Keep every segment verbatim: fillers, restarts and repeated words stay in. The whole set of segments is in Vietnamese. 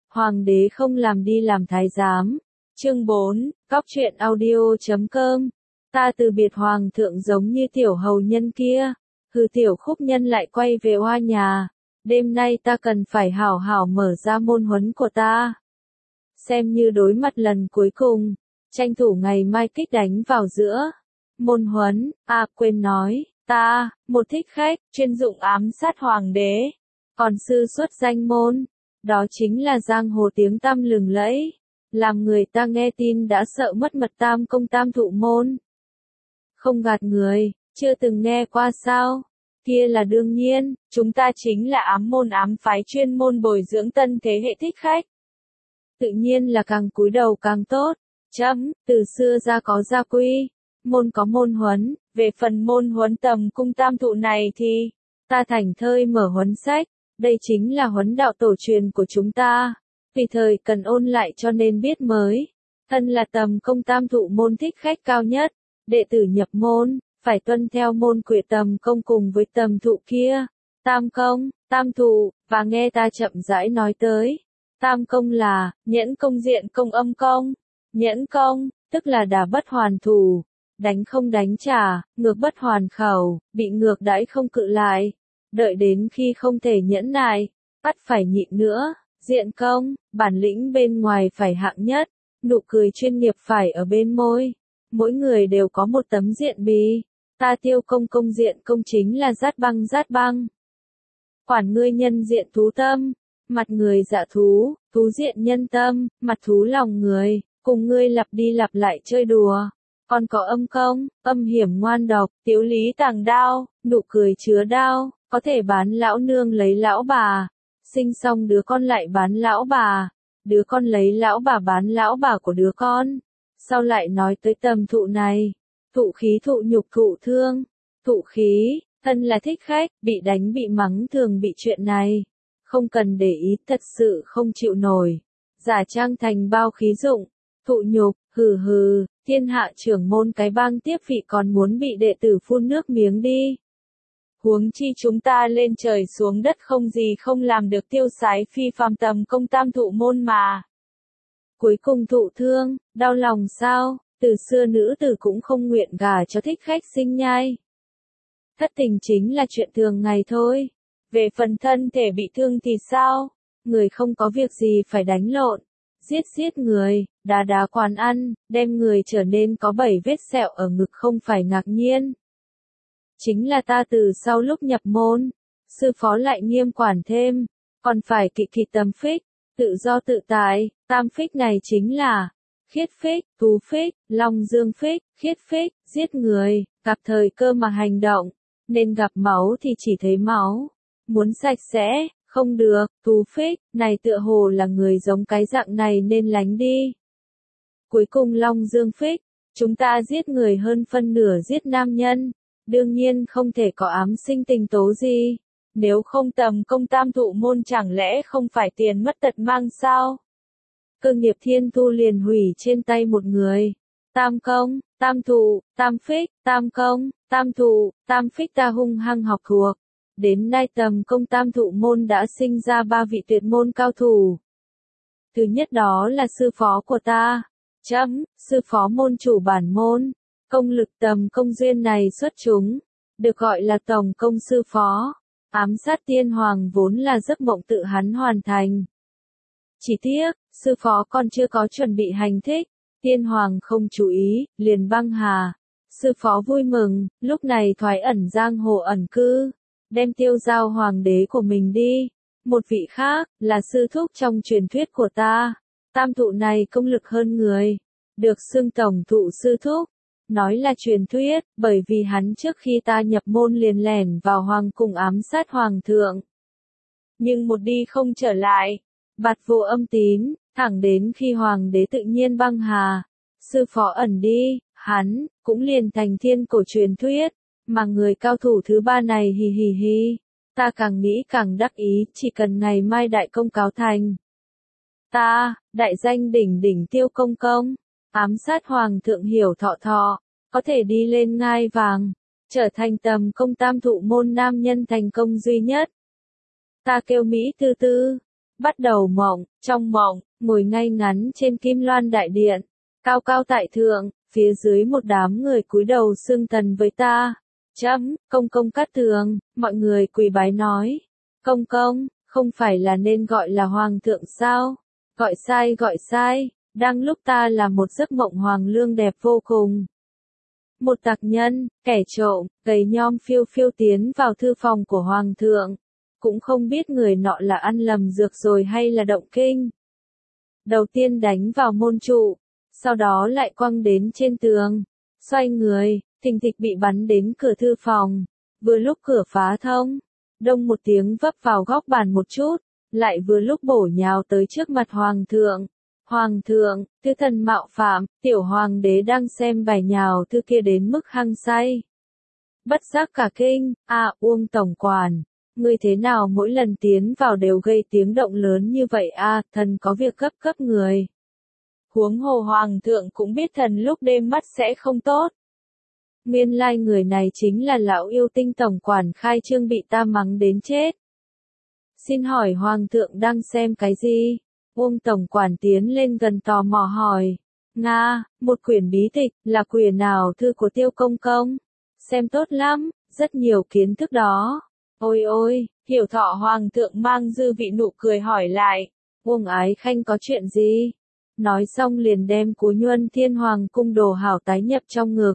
Hoàng đế không làm đi làm thái giám. Chương bốn, Cóc truyện audio chấm com. Ta từ biệt hoàng thượng giống như tiểu hầu nhân kia. Hừ, tiểu khúc nhân lại quay về hoa nhà. Đêm nay ta cần phải hảo hảo mở ra môn huấn của ta. Xem như đối mặt lần cuối cùng. Tranh thủ ngày mai kích đánh vào giữa. Môn huấn, à quên nói, ta, một thích khách, chuyên dụng ám sát hoàng đế. Còn sư xuất danh môn, đó chính là giang hồ tiếng tăm lừng lẫy. Làm người ta nghe tin đã sợ mất mật tam công tam thụ môn. Không gạt người, chưa từng nghe qua sao? Kia là đương nhiên, chúng ta chính là ám môn ám phái chuyên môn bồi dưỡng tân thế hệ thích khách. Tự nhiên là càng cúi đầu càng tốt. Chấm, từ xưa ra có gia quy, môn có môn huấn, về phần môn huấn tầm cung tam thụ này thì, ta thành thơi mở huấn sách, đây chính là huấn đạo tổ truyền của chúng ta, tùy thời cần ôn lại cho nên biết mới. Thân là tầm công tam thụ môn thích khách cao nhất, đệ tử nhập môn, phải tuân theo môn quyệt tầm công cùng với tầm thụ kia, tam công, tam thụ, và nghe ta chậm rãi nói tới. Tam công là, nhẫn công diện công âm công. Nhẫn công, tức là đả bất hoàn thủ, đánh không đánh trả, ngược bất hoàn khẩu, bị ngược đãi không cự lại, đợi đến khi không thể nhẫn nại, bắt phải nhịn nữa. Diện công, bản lĩnh bên ngoài phải hạng nhất, nụ cười chuyên nghiệp phải ở bên môi. Mỗi người đều có một tấm diện bì, ta tiêu công công diện công chính là rát băng rát băng. Quản ngươi nhân diện thú tâm, mặt người dạ thú, thú diện nhân tâm, mặt thú lòng người. Cùng ngươi lặp đi lặp lại chơi đùa. Còn có âm công, âm hiểm ngoan độc, tiếu lý tàng đao, nụ cười chứa đao, có thể bán lão nương lấy lão bà. Sinh xong đứa con lại bán lão bà. Đứa con lấy lão bà bán lão bà của đứa con. Sau lại nói tới tầm thụ này. Thụ khí thụ nhục thụ thương. Thụ khí, thân là thích khách, bị đánh bị mắng thường bị chuyện này. Không cần để ý, thật sự không chịu nổi. Giả trang thành bao khí dụng. Thụ nhục, hừ hừ, thiên hạ trưởng môn cái bang tiếp vị còn muốn bị đệ tử phun nước miếng đi. Huống chi chúng ta lên trời xuống đất không gì không làm được tiêu sái phi phàm tầm công tam thụ môn mà. Cuối cùng thụ thương, đau lòng sao, từ xưa nữ tử cũng không nguyện gả cho thích khách sinh nhai. Thất tình chính là chuyện thường ngày thôi. Về phần thân thể bị thương thì sao? Người không có việc gì phải đánh lộn. Giết giết người, đá đá quán ăn, đem người trở nên có bảy vết sẹo ở ngực không phải ngạc nhiên. Chính là ta từ sau lúc nhập môn, sư phó lại nghiêm quản thêm, còn phải kỵ kỵ tâm phích, tự do tự tại, tam phích này chính là khiết phích, thú phích, long dương phích, khiết phích, giết người, gặp thời cơ mà hành động, nên gặp máu thì chỉ thấy máu, muốn sạch sẽ. Không được, thú phích, này tựa hồ là người giống cái dạng này nên lánh đi. Cuối cùng long dương phích, chúng ta giết người hơn phân nửa giết nam nhân, đương nhiên không thể có ám sinh tình tố gì, nếu không tầm công tam thụ môn chẳng lẽ không phải tiền mất tật mang sao? Cơ nghiệp thiên thu liền hủy trên tay một người. Tam công, tam thụ, tam phích, tam công, tam thụ, tam phích ta hung hăng học thuộc. Đến nay tầm công tam thụ môn đã sinh ra ba vị tuyệt môn cao thủ. Thứ nhất đó là sư phó của ta. Chấm, sư phó môn chủ bản môn. Công lực tầm công duyên này xuất chúng. Được gọi là tổng công sư phó. Ám sát tiên hoàng vốn là giấc mộng tự hắn hoàn thành. Chỉ tiếc, sư phó còn chưa có chuẩn bị hành thích. Tiên hoàng không chú ý, liền băng hà. Sư phó vui mừng, lúc này thoái ẩn giang hồ ẩn cư. Đem tiêu giao hoàng đế của mình đi. Một vị khác, là sư thúc trong truyền thuyết của ta. Tam thụ này công lực hơn người. Được xưng tổng thụ sư thúc. Nói là truyền thuyết, bởi vì hắn trước khi ta nhập môn liền lẻn vào hoàng cung ám sát hoàng thượng. Nhưng một đi không trở lại. Bạt vô âm tín, thẳng đến khi hoàng đế tự nhiên băng hà. Sư phó ẩn đi, hắn, cũng liền thành thiên cổ truyền thuyết. Mà người cao thủ thứ ba này hì hì hì, ta càng nghĩ càng đắc ý, chỉ cần ngày mai đại công cáo thành. Ta, đại danh đỉnh đỉnh tiêu công công, ám sát hoàng thượng hiểu thọ thọ, có thể đi lên ngai vàng, trở thành tầm công tam thụ môn nam nhân thành công duy nhất. Ta kêu Mỹ tư tư, bắt đầu mộng, trong mộng, ngồi ngay ngắn trên kim loan đại điện, cao cao tại thượng, phía dưới một đám người cúi đầu xưng thần với ta. Chấm, công công Cát Tường, mọi người quỳ bái nói. Công công, không phải là nên gọi là hoàng thượng sao? Gọi sai gọi sai, đang lúc ta là một giấc mộng hoàng lương đẹp vô cùng. Một tặc nhân, kẻ trộm, gầy nhom phiêu phiêu tiến vào thư phòng của hoàng thượng. Cũng không biết người nọ là ăn lầm dược rồi hay là động kinh. Đầu tiên đánh vào môn trụ, sau đó lại quăng đến trên tường. Xoay người, thình thịch bị bắn đến cửa thư phòng. Vừa lúc cửa phá thông, đông một tiếng vấp vào góc bàn một chút, lại vừa lúc bổ nhào tới trước mặt hoàng thượng. Hoàng thượng, thư thần mạo phạm, tiểu hoàng đế đang xem bài nhào thư kia đến mức hăng say. Bất giác cả kinh, à Uông tổng quản, ngươi thế nào mỗi lần tiến vào đều gây tiếng động lớn như vậy à, thần có việc gấp gấp người. Huống hồ hoàng thượng cũng biết thần lúc đêm mắt sẽ không tốt. Nguyên lai người này chính là lão yêu tinh tổng quản khai trương bị ta mắng đến chết. Xin hỏi hoàng thượng đang xem cái gì? Uông tổng quản tiến lên gần tò mò hỏi. Nga, một quyển bí tịch, là quyển nào thư của Tiêu công công? Xem tốt lắm, rất nhiều kiến thức đó. Ôi ôi, Hiểu Thọ hoàng thượng mang dư vị nụ cười hỏi lại. Uông Ái Khanh có chuyện gì? Nói xong liền đem Cú Nhuân Thiên Hoàng cung đồ hảo tái nhập trong ngực.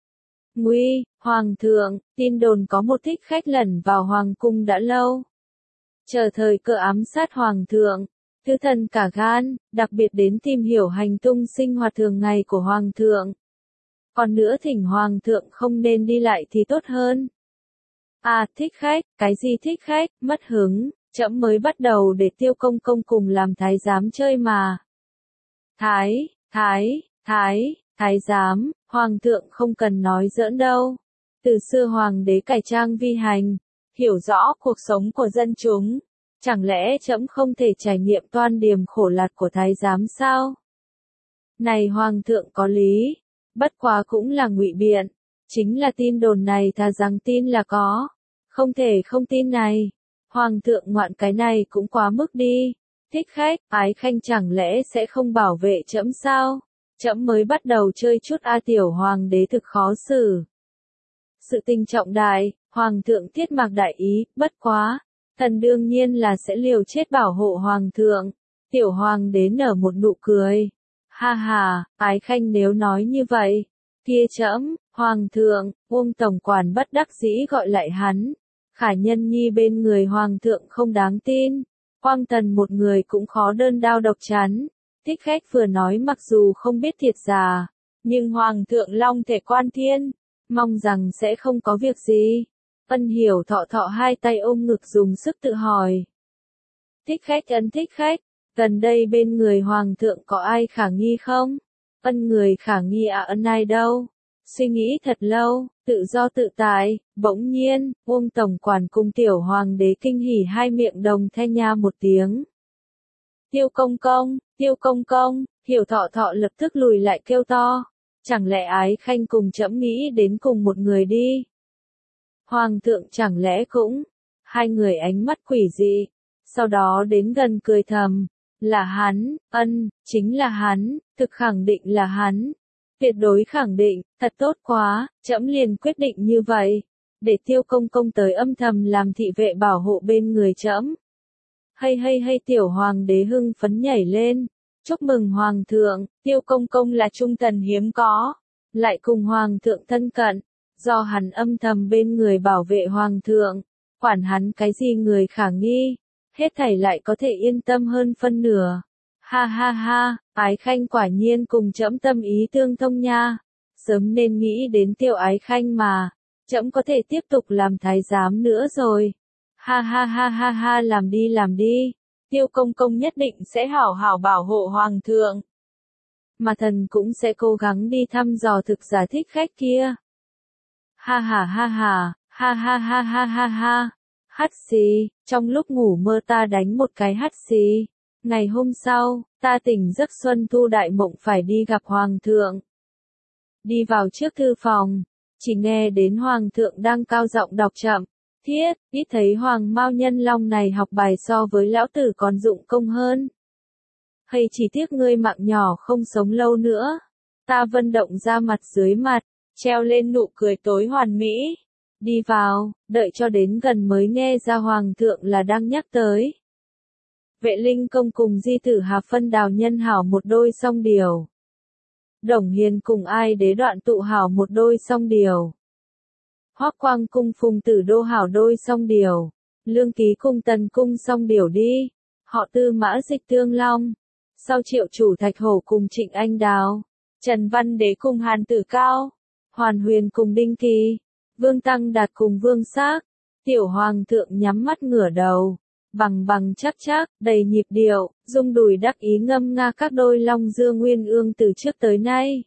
Nguy, hoàng thượng, tin đồn có một thích khách lẩn vào hoàng cung đã lâu. Chờ thời cơ ám sát hoàng thượng, thư thần cả gan, đặc biệt đến tìm hiểu hành tung sinh hoạt thường ngày của hoàng thượng. Còn nữa thỉnh hoàng thượng không nên đi lại thì tốt hơn. À, thích khách, cái gì thích khách, mất hứng, trẫm mới bắt đầu để Tiêu công công cùng làm thái giám chơi mà. Thái, thái, thái, thái giám, hoàng thượng không cần nói giỡn đâu. Từ xưa hoàng đế cải trang vi hành, hiểu rõ cuộc sống của dân chúng. Chẳng lẽ trẫm không thể trải nghiệm toan điềm khổ lạt của thái giám sao? Này hoàng thượng có lý, bất quá cũng là ngụy biện, chính là tin đồn này thà rằng tin là có, không thể không tin này. Hoàng thượng ngoạn cái này cũng quá mức đi. Thích khách, Ái Khanh chẳng lẽ sẽ không bảo vệ trẫm sao? Trẫm mới bắt đầu chơi chút a tiểu hoàng đế thực khó xử. Sự tình trọng đại, hoàng thượng thiết mạc đại ý, bất quá. Thần đương nhiên là sẽ liều chết bảo hộ hoàng thượng. Tiểu hoàng đế nở một nụ cười. Ha ha, Ái Khanh nếu nói như vậy. Kia trẫm, hoàng thượng, Uông tổng quản bất đắc dĩ gọi lại hắn. Khả Nhân Nhi bên người hoàng thượng không đáng tin. Quang Tần một người cũng khó đơn đao độc chắn. Thích khách vừa nói mặc dù không biết thiệt giả, nhưng hoàng thượng long thể quan thiên, mong rằng sẽ không có việc gì. Ân Hiểu Thọ Thọ hai tay ôm ngực dùng sức tự hỏi. Thích khách ân thích khách, gần đây bên người hoàng thượng có ai khả nghi không? Ân người khả nghi à ân ai đâu? Suy nghĩ thật lâu, tự do tự tại, bỗng nhiên, Uông tổng quản cùng tiểu hoàng đế kinh hỉ hai miệng đồng thanh nha một tiếng. Tiêu công công, Tiêu công công, Hiểu Thọ Thọ lập tức lùi lại kêu to. Chẳng lẽ Ái Khanh cùng trẫm nghĩ đến cùng một người đi? Hoàng thượng chẳng lẽ cũng? Hai người ánh mắt quỷ dị, sau đó đến gần cười thầm. Là hắn, ân, chính là hắn, thực khẳng định là hắn. Tuyệt đối khẳng định, thật tốt quá, trẫm liền quyết định như vậy. Để Tiêu công công tới âm thầm làm thị vệ bảo hộ bên người trẫm. Hay hay hay tiểu hoàng đế hưng phấn nhảy lên. Chúc mừng hoàng thượng, Tiêu công công là trung thần hiếm có. Lại cùng hoàng thượng thân cận. Do hắn âm thầm bên người bảo vệ hoàng thượng. Quản hắn cái gì người khả nghi. Hết thảy lại có thể yên tâm hơn phân nửa. Ha ha ha, Ái Khanh quả nhiên cùng trẫm tâm ý tương thông nha. Sớm nên nghĩ đến tiểu Ái Khanh mà. Trẫm có thể tiếp tục làm thái giám nữa rồi. Ha ha ha ha ha làm đi làm đi. Tiêu công công nhất định sẽ hảo hảo bảo hộ hoàng thượng. Mà thần cũng sẽ cố gắng đi thăm dò thực giả thích khách kia. Ha ha ha ha, ha ha ha ha ha ha. Hắt xì, trong lúc ngủ mơ ta đánh một cái hắt xì. Ngày hôm sau, ta tỉnh giấc xuân thu đại mộng phải đi gặp hoàng thượng. Đi vào trước thư phòng, chỉ nghe đến hoàng thượng đang cao giọng đọc chậm. Thiết, ít thấy Hoàng Mao Nhân Long này học bài so với lão tử còn dụng công hơn. Hay chỉ tiếc ngươi mạng nhỏ không sống lâu nữa. Ta vận động ra mặt dưới mặt, treo lên nụ cười tối hoàn mỹ. Đi vào, đợi cho đến gần mới nghe ra Hoàng thượng là đang nhắc tới. Vệ Linh Công cùng di tử Hà Phân Đào nhân hảo một đôi song điều. Đồng Hiền cùng Ai Đế Đoạn tụ hảo một đôi song điều. Hoắc Quang cung Phùng Tử Đô hảo đôi song điều. Lương Ký cùng Tần cung song điều đi. Họ Tư Mã Dịch Tương Long. Sau Triệu Chủ Thạch Hổ cùng Trịnh Anh Đào. Trần Văn Đế cùng Hàn Tử Cao. Hoàn Huyền cùng Đinh Kỳ. Vương Tăng Đạt cùng Vương Xác. Tiểu Hoàng thượng nhắm mắt ngửa đầu. Bằng bằng chắc chắc, đầy nhịp điệu, rung đùi đắc ý ngâm nga các đôi long dương nguyên ương từ trước tới nay.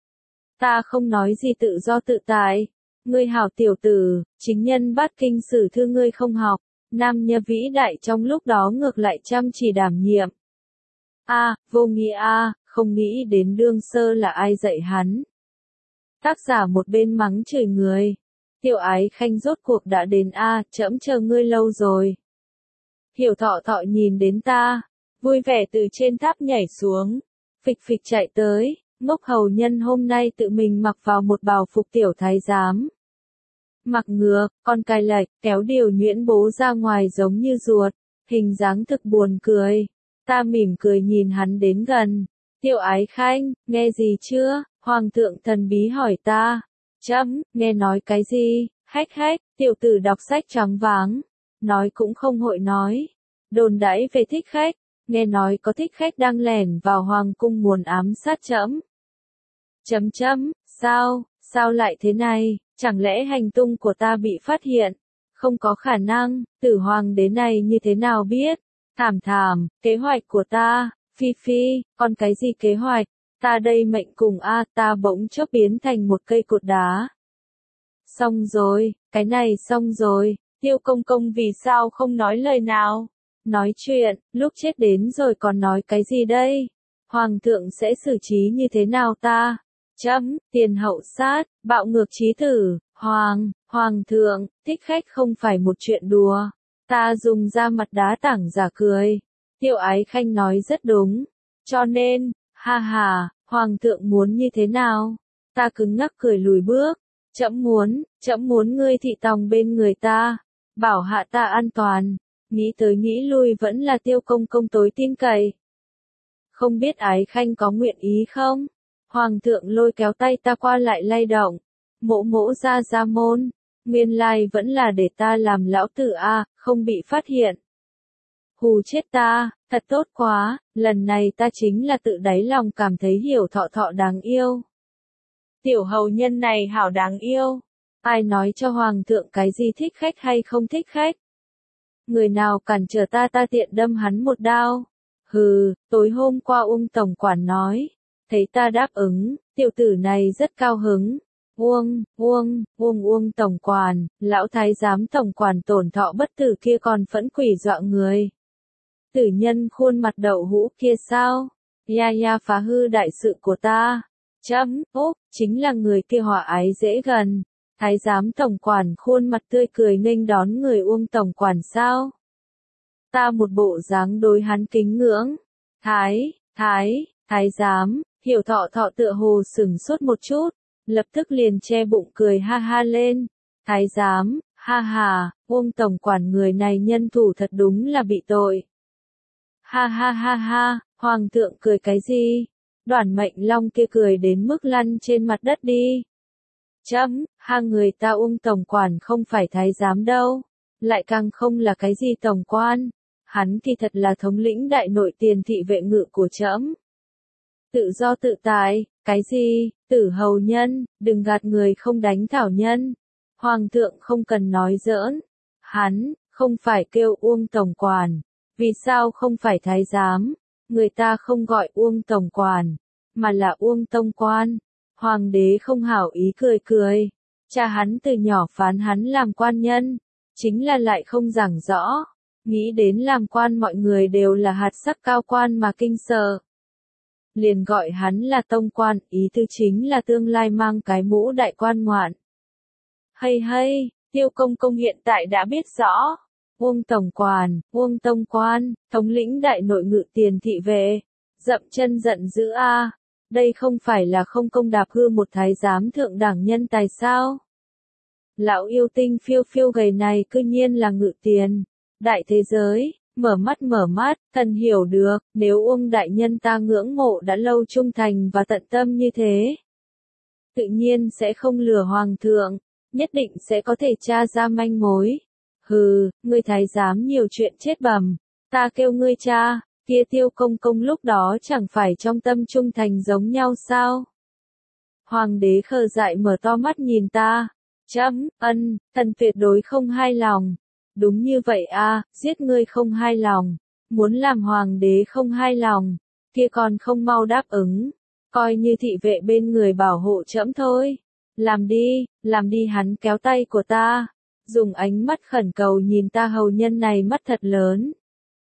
Ta không nói gì tự do tự tại. Ngươi hảo tiểu tử, chính nhân bát kinh sử thư ngươi không học. Nam Nha vĩ đại trong lúc đó ngược lại chăm chỉ đảm nhiệm. A, à, vô nghĩa a, à, không nghĩ đến đương sơ là ai dạy hắn. Tác giả một bên mắng chửi người. Tiểu Ái Khanh rốt cuộc đã đến a, à, trẫm chờ ngươi lâu rồi. Hiểu Thọ Thọ nhìn đến ta, vui vẻ từ trên tháp nhảy xuống, phịch phịch chạy tới, Ngốc hầu nhân hôm nay tự mình mặc vào một bào phục tiểu thái giám. Mặc ngược, con cài lệch, kéo điều nhuyễn bố ra ngoài giống như ruột, hình dáng thực buồn cười. Ta mỉm cười nhìn hắn đến gần. Tiểu Ái Khanh, nghe gì chưa? Hoàng thượng thần bí hỏi ta. Chấm, nghe nói cái gì? Hách hách, tiểu tử đọc sách choáng váng. Nói cũng không hội nói. Đồn đãi về thích khách, nghe nói có thích khách đang lẻn vào hoàng cung muốn ám sát trẫm. Chấm chấm, sao, sao lại thế này, chẳng lẽ hành tung của ta bị phát hiện? Không có khả năng, tử hoàng đế này như thế nào biết? Thảm thảm, kế hoạch của ta, phi phi, còn cái gì kế hoạch? Ta đây mệnh cùng a, ta bỗng chốc biến thành một cây cột đá. Xong rồi, cái này xong rồi, Tiêu công công vì sao không nói lời nào? Nói chuyện, lúc chết đến rồi còn nói cái gì đây? Hoàng thượng sẽ xử trí như thế nào ta? Chấm, tiền hậu sát, bạo ngược chí tử, hoàng, hoàng thượng, thích khách không phải một chuyện đùa. Ta dùng ra mặt đá tảng giả cười. Tiểu Ái Khanh nói rất đúng. Cho nên, ha ha, hoàng thượng muốn như thế nào? Ta cứng ngắc cười lùi bước. Trẫm muốn, trẫm muốn ngươi thị tòng bên người ta. Bảo hạ ta an toàn. Nghĩ tới nghĩ lui vẫn là Tiêu công công tối tin cậy. Không biết Ái Khanh có nguyện ý không? Hoàng thượng lôi kéo tay ta qua lại lay động. Mỗ mỗ ra ra môn. Nguyên lai vẫn là để ta làm lão tử a, không bị phát hiện. Hù chết ta, thật tốt quá, lần này ta chính là tự đáy lòng cảm thấy Hiểu Thọ Thọ đáng yêu. Tiểu hầu nhân này hảo đáng yêu. Ai nói cho hoàng thượng cái gì thích khách hay không thích khách? Người nào cản trở ta ta tiện đâm hắn một đao. Hừ, tối hôm qua Uông tổng quản nói. Thấy ta đáp ứng, tiểu tử này rất cao hứng. Uông, Uông, Uông Uông tổng quản, lão thái giám tổng quản tổn thọ bất tử kia còn phẫn quỷ dọa người. Tử nhân khuôn mặt đậu hũ kia sao? Ya ya phá hư đại sự của ta. Chấm, úp, chính là người kia hòa ái dễ gần. Thái giám tổng quản khuôn mặt tươi cười nghênh đón người Uông tổng quản sao? Ta một bộ dáng đối hắn kính ngưỡng. Thái, thái, thái giám, Hiểu Thọ Thọ tựa hồ sửng sốt một chút, lập tức liền che bụng cười ha ha lên. Thái giám, ha ha, Uông tổng quản người này nhân thủ thật đúng là bị tội. Ha ha ha ha, hoàng thượng cười cái gì? Đoản Mệnh Long kia cười đến mức lăn trên mặt đất đi. Chấm, ha người ta Uông tổng quản không phải thái giám đâu, lại càng không là cái gì tổng quan, hắn thì thật là thống lĩnh đại nội tiền thị vệ ngự của trẫm. Tự do tự tại, cái gì, tử hầu nhân, đừng gạt người không đánh thảo nhân. Hoàng thượng không cần nói giỡn, hắn, không phải kêu Uông tổng quản, vì sao không phải thái giám, người ta không gọi Uông tổng quản, mà là Uông tông quan. Hoàng đế không hảo ý cười cười, cha hắn từ nhỏ phán hắn làm quan nhân, chính là lại không giảng rõ, nghĩ đến làm quan mọi người đều là hạt sắc cao quan mà kinh sợ. Liền gọi hắn là tông quan, ý tư chính là tương lai mang cái mũ đại quan ngoạn. Hay hay, Tiêu Công Công hiện tại đã biết rõ. Uông Tổng Quản, Uông Tông Quan, thống lĩnh đại nội ngự tiền thị vệ. Dậm chân giận dữ a, đây không phải là không công đạp hư một thái giám thượng đẳng nhân tài sao? Lão yêu tinh phiêu phiêu gầy này cư nhiên là ngự tiền. Đại thế giới, mở mắt mở mắt, thần hiểu được, nếu Uông đại nhân ta ngưỡng mộ đã lâu trung thành và tận tâm như thế. Tự nhiên sẽ không lừa hoàng thượng, nhất định sẽ có thể tra ra manh mối. Hừ, ngươi thái giám nhiều chuyện chết bầm, ta kêu ngươi cha, kia Tiêu Công Công lúc đó chẳng phải trong tâm trung thành giống nhau sao? Hoàng đế khờ dại mở to mắt nhìn ta, chấm, ân, thần tuyệt đối không hai lòng. Đúng như vậy a, giết ngươi không hai lòng, muốn làm hoàng đế không hai lòng, kia còn không mau đáp ứng, coi như thị vệ bên người bảo hộ trẫm thôi. Làm đi, làm đi, hắn kéo tay của ta, dùng ánh mắt khẩn cầu nhìn ta, hầu nhân này mắt thật lớn.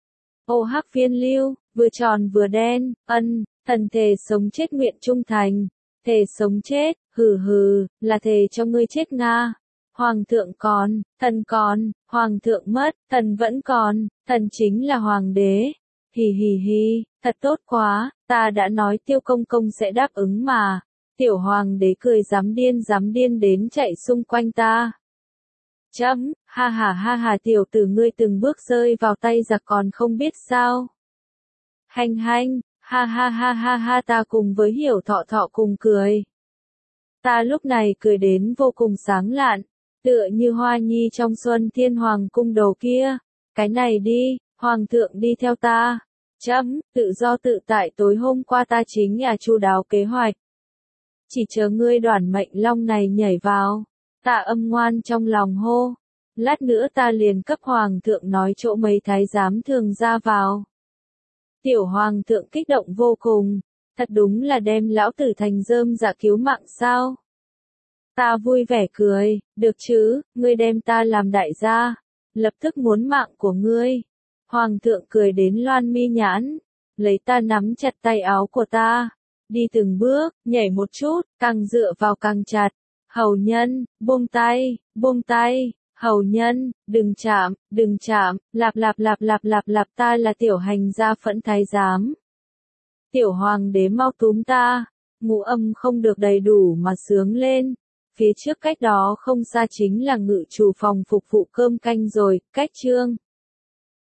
Ô hắc viên lưu, vừa tròn vừa đen, ân, thần thề sống chết nguyện trung thành, thề sống chết, hừ hừ, là thề cho ngươi chết nga. Hoàng thượng còn, thần còn, hoàng thượng mất, thần vẫn còn, thần chính là hoàng đế. Hì hì hì, thật tốt quá, ta đã nói Tiêu Công Công sẽ đáp ứng mà. Tiểu hoàng đế cười dám điên dám điên đến chạy xung quanh ta. Chấm, ha ha ha ha, tiểu tử ngươi từng bước rơi vào tay giặc còn không biết sao. Hành hành, ha ha ha ha ha, ta cùng với Hiểu Thọ Thọ cùng cười. Ta lúc này cười đến vô cùng sáng lạn, tựa như hoa nhi trong xuân thiên hoàng cung đầu kia. Cái này đi, hoàng thượng đi theo ta. Chấm, tự do tự tại, tối hôm qua ta chính là chu đáo kế hoạch. Chỉ chờ ngươi đoản mệnh long này nhảy vào. Ta âm ngoan trong lòng hô. Lát nữa ta liền cấp hoàng thượng nói chỗ mấy thái giám thường ra vào. Tiểu hoàng thượng kích động vô cùng. Thật đúng là đem lão tử thành rơm dạ cứu mạng sao. Ta vui vẻ cười, được chứ, ngươi đem ta làm đại gia, lập tức muốn mạng của ngươi. Hoàng thượng cười đến loan mi nhãn, lấy ta nắm chặt tay áo của ta, đi từng bước, nhảy một chút, càng dựa vào càng chặt. Hầu nhân, buông tay, buông tay, hầu nhân, đừng chạm, đừng chạm, lạp lạp lạp lạp lạp lạp, ta là tiểu hành gia phẫn thái giám. Tiểu hoàng đế mau túm ta, ngũ âm không được đầy đủ mà sướng lên. Phía trước cách đó không xa chính là ngự chủ phòng phục vụ cơm canh rồi, cách trương.